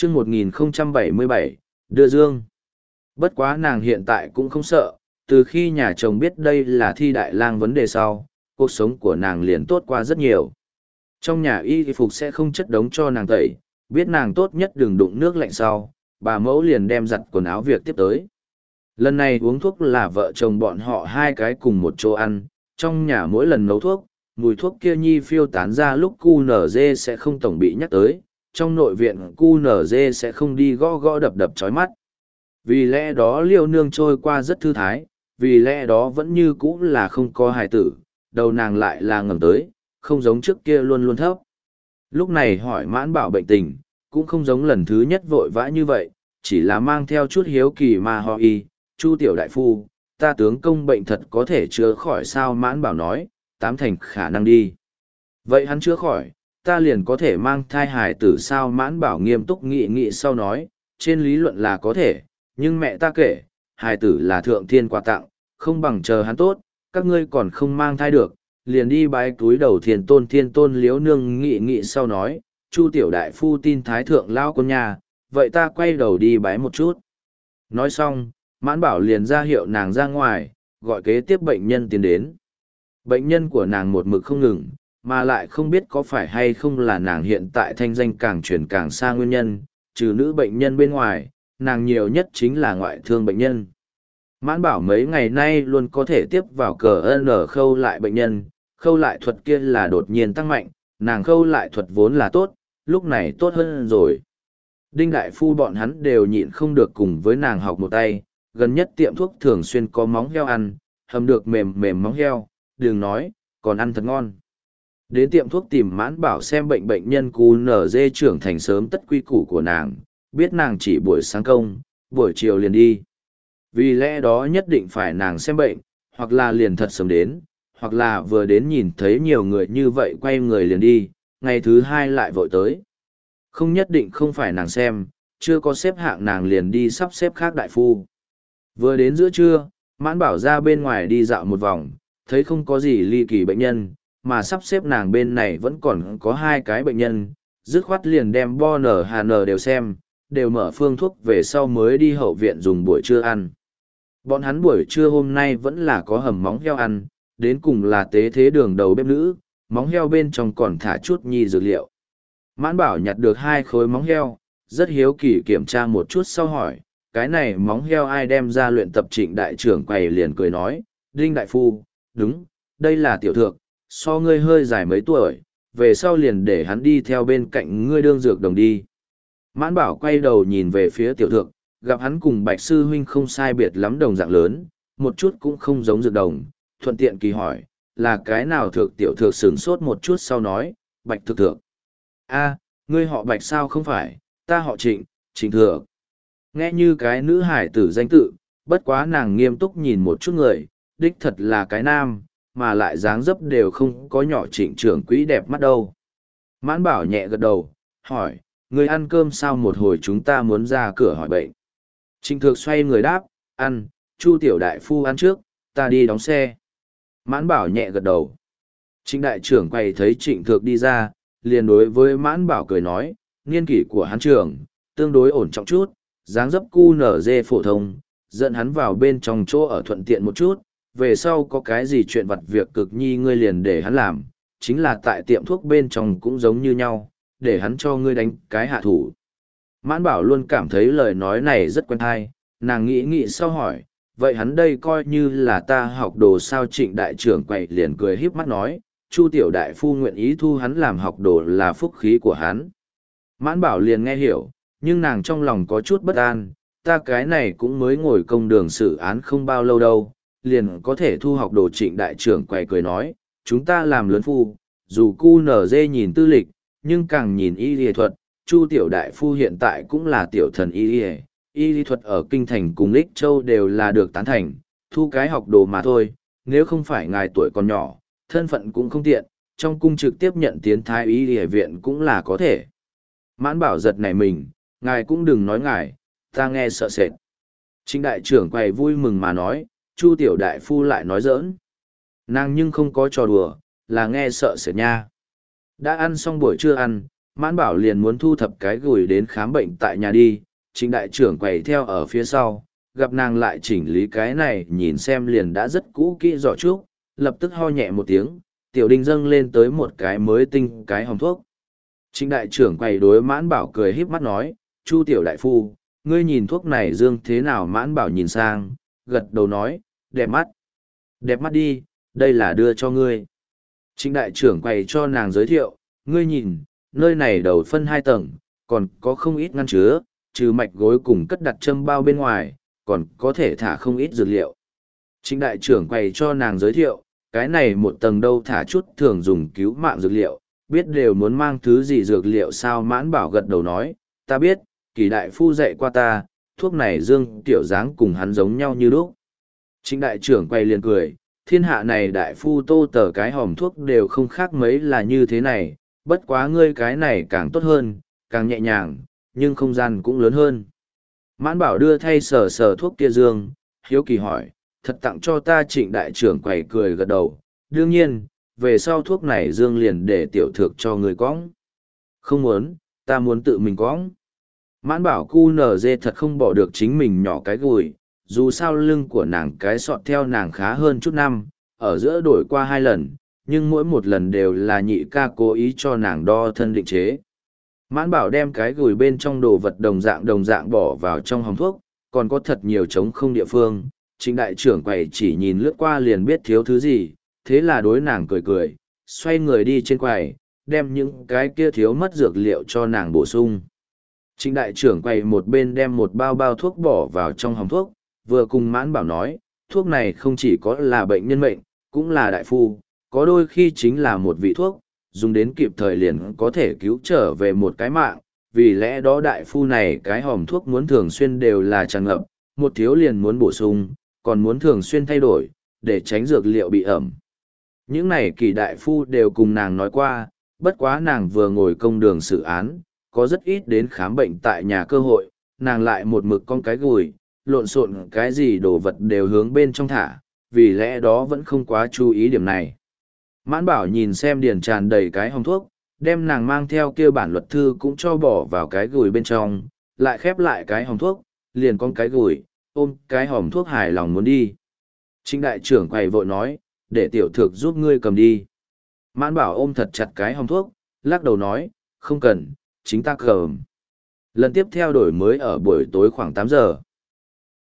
chương 1077, đưa dương. Bất quá nàng hiện tại cũng không sợ, từ khi nhà chồng biết đây là thi đại lang vấn đề sau, cuộc sống của nàng liền tốt qua rất nhiều. Trong nhà y phục sẽ không chất đống cho nàng tẩy, biết nàng tốt nhất đừng đụng nước lạnh sau, bà mẫu liền đem giặt quần áo việc tiếp tới. Lần này uống thuốc là vợ chồng bọn họ hai cái cùng một chỗ ăn, trong nhà mỗi lần nấu thuốc, mùi thuốc kia nhi phiêu tán ra lúc QNZ sẽ không tổng bị nhắc tới, trong nội viện QNZ sẽ không đi gõ gõ đập đập chói mắt. Vì lẽ đó liêu nương trôi qua rất thư thái, vì lẽ đó vẫn như cũ là không có hài tử, đầu nàng lại là ngầm tới, không giống trước kia luôn luôn thấp. Lúc này hỏi mãn bảo bệnh tình, cũng không giống lần thứ nhất vội vã như vậy, chỉ là mang theo chút hiếu kỳ mà ho y, Chu tiểu đại phu, ta tướng công bệnh thật có thể chữa khỏi sao? Mãn bảo nói, 80% khả năng đi. Vậy hắn chữa khỏi, ta liền có thể mang thai hài tử sao? Mãn bảo nghiêm túc nghị nghị sau nói, trên lý luận là có thể, nhưng mẹ ta kể, hài tử là thượng thiên quà tặng, không bằng chờ hắn tốt, các ngươi còn không mang thai được, liền đi bái túi đầu thiên tôn liếu nương nghị nghị sau nói, Chu tiểu đại phu tin thái thượng lao con nhà, vậy ta quay đầu đi bái một chút. Nói xong, mãn bảo liền ra hiệu nàng ra ngoài, gọi kế tiếp bệnh nhân tiến đến. Bệnh nhân của nàng một mực không ngừng, mà lại không biết có phải hay không là nàng hiện tại thanh danh càng chuyển càng xa nguyên nhân, trừ nữ bệnh nhân bên ngoài, nàng nhiều nhất chính là ngoại thương bệnh nhân. Mãn bảo mấy ngày nay luôn có thể tiếp vào cờ N khâu lại bệnh nhân, khâu lại thuật kia là đột nhiên tăng mạnh, nàng khâu lại thuật vốn là tốt, lúc này tốt hơn rồi. Đinh đại phu bọn hắn đều nhịn không được cùng với nàng học một tay, gần nhất tiệm thuốc thường xuyên có móng heo ăn, hầm được mềm mềm móng heo, đừng nói, còn ăn thật ngon. Đến tiệm thuốc tìm mãn bảo xem bệnh nhân QNZ trưởng thành sớm tất quy củ của nàng, biết nàng chỉ buổi sáng công, buổi chiều liền đi. Vì lẽ đó nhất định phải nàng xem bệnh, hoặc là liền thật sớm đến, hoặc là vừa đến nhìn thấy nhiều người như vậy quay người liền đi, ngày thứ hai lại vội tới. Không nhất định không phải nàng xem, chưa có xếp hạng nàng liền đi sắp xếp khác đại phu. Vừa đến giữa trưa, mãn bảo ra bên ngoài đi dạo một vòng, thấy không có gì ly kỳ bệnh nhân, mà sắp xếp nàng bên này vẫn còn có hai cái bệnh nhân, dứt khoát liền đem bo nở hà nở đều xem, đều mở phương thuốc về sau mới đi hậu viện dùng buổi trưa ăn. Bọn hắn buổi trưa hôm nay vẫn là có hầm móng heo ăn, đến cùng là tế thế đường đầu bếp nữ, móng heo bên trong còn thả chút nhi dược liệu. Mãn bảo nhặt được 2 khối móng heo, rất hiếu kỳ kiểm tra một chút sau hỏi, cái này móng heo ai đem ra luyện tập? Trịnh đại trưởng quầy liền cười nói, Đinh đại phu, đúng, đây là tiểu thược, so ngươi hơi dài mấy tuổi, về sau liền để hắn đi theo bên cạnh ngươi đương dược đồng đi. Mãn bảo quay đầu nhìn về phía tiểu thược, gặp hắn cùng bạch sư huynh không sai biệt lắm đồng dạng lớn, một chút cũng không giống dược đồng, thuận tiện kỳ hỏi, là cái nào thược? Tiểu thược sửng sốt một chút sau nói, bạch thực thược. A, ngươi họ bạch sao? Không phải, ta họ trịnh, trịnh thược. Nghe như cái nữ hải tử danh tự, bất quá nàng nghiêm túc nhìn một chút người, đích thật là cái nam, mà lại dáng dấp đều không có nhỏ trịnh trưởng quỹ đẹp mắt đâu. Mãn bảo nhẹ gật đầu, hỏi, ngươi ăn cơm sao? Một hồi chúng ta muốn ra cửa hỏi bệnh. Trịnh thược xoay người đáp, ăn, Chu tiểu đại phu ăn trước, ta đi đóng xe. Mãn bảo nhẹ gật đầu. Trịnh đại trưởng quay thấy trịnh thược đi ra, liền đối với mãn bảo cười nói, niên kỷ của hắn trưởng, tương đối ổn trọng chút, dáng dấp QNZ phổ thông, dẫn hắn vào bên trong chỗ ở thuận tiện một chút, về sau có cái gì chuyện vặt việc cực nhi ngươi liền để hắn làm, chính là tại tiệm thuốc bên trong cũng giống như nhau, để hắn cho ngươi đánh cái hạ thủ. Mãn bảo luôn cảm thấy lời nói này rất quen hay, nàng nghĩ nghĩ sau hỏi, vậy hắn đây coi như là ta học đồ sao? Trịnh đại trưởng quầy liền cười híp mắt nói, Chu tiểu đại phu nguyện ý thu hắn làm học đồ là phúc khí của hắn. Mãn bảo liền nghe hiểu, nhưng nàng trong lòng có chút bất an, ta cái này cũng mới ngồi công đường xử án không bao lâu đâu, liền có thể thu học đồ. Trịnh đại trưởng quầy cười nói, chúng ta làm lớn phu, dù QNZ nhìn tư lịch, nhưng càng nhìn y lý thuật, Chu tiểu đại phu hiện tại cũng là tiểu thần y lý thuật ở Kinh Thành cùng Lích Châu đều là được tán thành, thu cái học đồ mà thôi, nếu không phải ngài tuổi còn nhỏ, thân phận cũng không tiện, trong cung trực tiếp nhận tiến thái y lý viện cũng là có thể. Mãn bảo giật này mình, ngài cũng đừng nói ngài, ta nghe sợ sệt. Trịnh đại trưởng quầy vui mừng mà nói, Chu tiểu đại phu lại nói giỡn. Nàng nhưng không có trò đùa, là nghe sợ sệt nha. Đã ăn xong buổi trưa ăn, Mãn Bảo liền muốn thu thập cái gùi đến khám bệnh tại nhà đi, Trịnh đại trưởng quầy theo ở phía sau, gặp nàng lại chỉnh lý cái này nhìn xem liền đã rất cũ kỹ giỏ trúc, lập tức ho nhẹ một tiếng, tiểu đinh dâng lên tới một cái mới tinh cái hòm thuốc. Trịnh đại trưởng quầy đối Mãn Bảo cười híp mắt nói, Chu tiểu đại phu, ngươi nhìn thuốc này dương thế nào? Mãn Bảo nhìn sang, gật đầu nói, đẹp mắt. Đẹp mắt đi, đây là đưa cho ngươi. Trịnh đại trưởng quầy cho nàng giới thiệu, ngươi nhìn, nơi này đầu phân 2 tầng, còn có không ít ngăn chứa, trừ mạch gối cùng cất đặt châm bao bên ngoài, còn có thể thả không ít dược liệu. Trịnh đại trưởng quầy cho nàng giới thiệu, cái này một tầng đâu thả chút thường dùng cứu mạng dược liệu, biết đều muốn mang thứ gì dược liệu sao? Mãn Bảo gật đầu nói, ta biết, Kỳ đại phu dạy qua ta, thuốc này dương tiểu dáng cùng hắn giống nhau như lúc. Trịnh đại trưởng quay liền cười, thiên hạ này đại phu tô tờ cái hòm thuốc đều không khác mấy là như thế này, bất quá ngươi cái này càng tốt hơn, càng nhẹ nhàng, nhưng không gian cũng lớn hơn. Mãn Bảo đưa thay sờ sờ thuốc kia dương, hiếu kỳ hỏi, thật tặng cho ta? Trịnh đại trưởng quầy cười gật đầu, đương nhiên, về sau thuốc này dương liền để tiểu thược cho người cõng. Không muốn, ta muốn tự mình cõng. Mãn Bảo cu nở dê thật không bỏ được chính mình nhỏ cái gùi, dù sao lưng của nàng cái sọt theo nàng khá hơn chút năm, ở giữa đổi qua 2 lần, nhưng mỗi một lần đều là nhị ca cố ý cho nàng đo thân định chế. Mãn Bảo đem cái gùi bên trong đồ vật đồng dạng bỏ vào trong hòm thuốc, còn có thật nhiều trống không địa phương. Trịnh đại trưởng quầy chỉ nhìn lướt qua liền biết thiếu thứ gì, thế là đối nàng cười cười, xoay người đi trên quầy, đem những cái kia thiếu mất dược liệu cho nàng bổ sung. Trịnh đại trưởng quầy một bên đem một bao thuốc bỏ vào trong hòm thuốc, vừa cùng Mãn Bảo nói, thuốc này không chỉ có là bệnh nhân mệnh, cũng là đại phu, có đôi khi chính là một vị thuốc, dùng đến kịp thời liền có thể cứu trở về một cái mạng, vì lẽ đó đại phu này cái hòm thuốc muốn thường xuyên đều là tràn ngập, một thiếu liền muốn bổ sung, còn muốn thường xuyên thay đổi, để tránh dược liệu bị ẩm. Những này Kỳ đại phu đều cùng nàng nói qua, bất quá nàng vừa ngồi công đường xử án, có rất ít đến khám bệnh tại nhà cơ hội, nàng lại một mực con cái gùi, lộn xộn cái gì đồ vật đều hướng bên trong thả, vì lẽ đó vẫn không quá chú ý điểm này. Mãn Bảo nhìn xem điền tràn đầy cái hòm thuốc, đem nàng mang theo kia bản luật thư cũng cho bỏ vào cái gùi bên trong, lại khép lại cái hòm thuốc, liền con cái gùi, ôm cái hòm thuốc hài lòng muốn đi. Trịnh đại trưởng quầy vội nói, để tiểu thược giúp ngươi cầm đi. Mãn Bảo ôm thật chặt cái hòm thuốc, lắc đầu nói, không cần, chính ta cầm. Lần tiếp theo đổi mới ở buổi tối khoảng 8 giờ.